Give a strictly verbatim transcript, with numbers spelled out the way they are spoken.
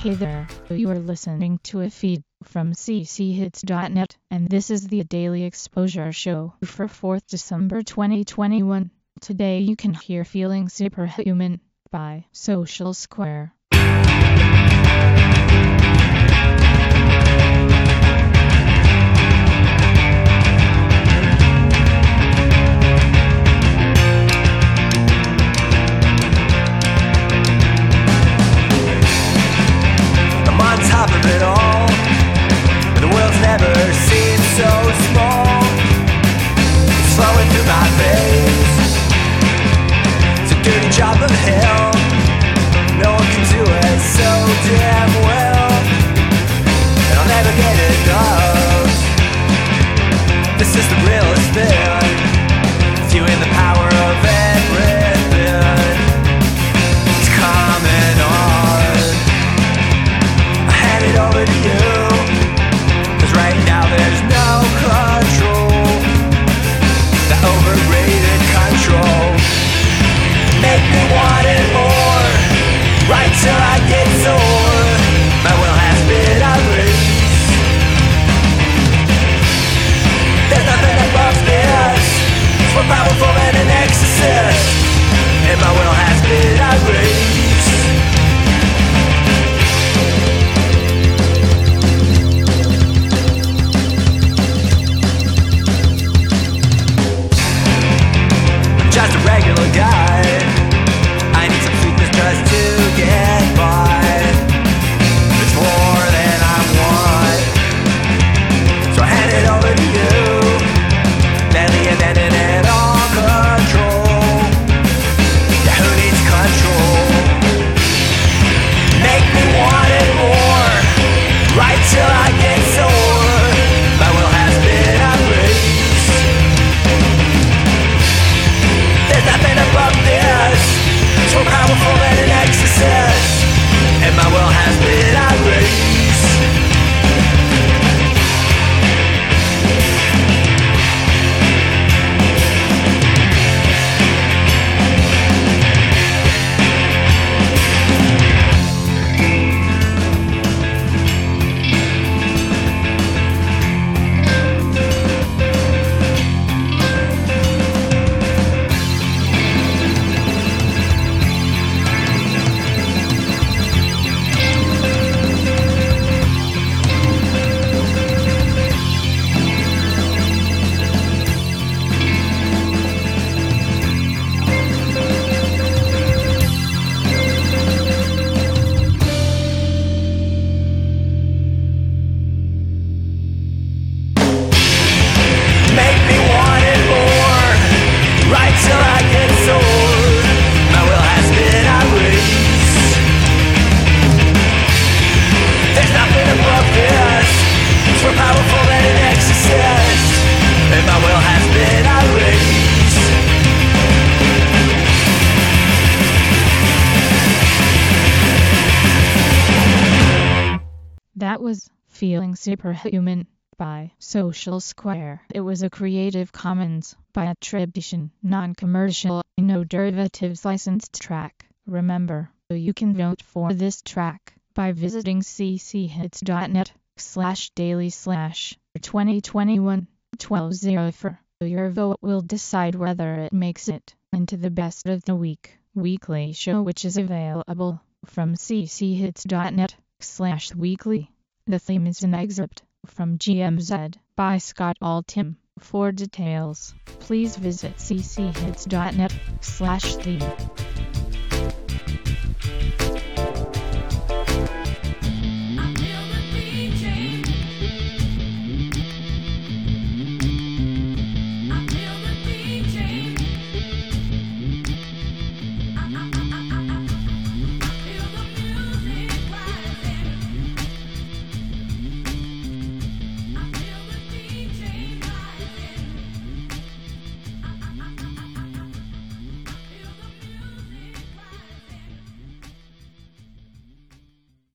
Hey there, you are listening to a feed from c c hits dot net, and this is the Daily Exposure Show for fourth December twenty twenty-one. Today you can hear Feeling Superhuman by Social Square. Top of it all, the world's never seemed so small. It's flowing through my veins. It's a dirty job of hell. No one can do it so damn well, and I'll never get enough. This is the realest thing, viewing the power of everything. It's coming on. It over to you, 'cause right now there's no control. The overrated control. Make me want it more, right till I get sore. My will has been unleashed. There's nothing above this. It's more powerful than an exorcist, and my will has been unleashed. Just a regular guy. I need some sweetness just to get by. It's more than I want, so I hand it over to you. Badly abandoned and all control. Yeah, who needs control? Make me want it more, right till I get sore. My will has been unleashed. There's nothing above this. It's more powerful than an exorcist, and my will has been unleashed. That was Feeling Superhuman by Social Square. It was a Creative Commons by attribution, non-commercial, no derivatives licensed track. Remember, you can vote for this track by visiting c c hits dot net slash daily slash twenty twenty-one twelve oh four. Your vote will decide whether it makes it into the Best of the Week weekly show, which is available from c c hits dot net slash weekly. The theme is an excerpt from G M Z by Scott Altham. For details, please visit c c hits dot net slash theme.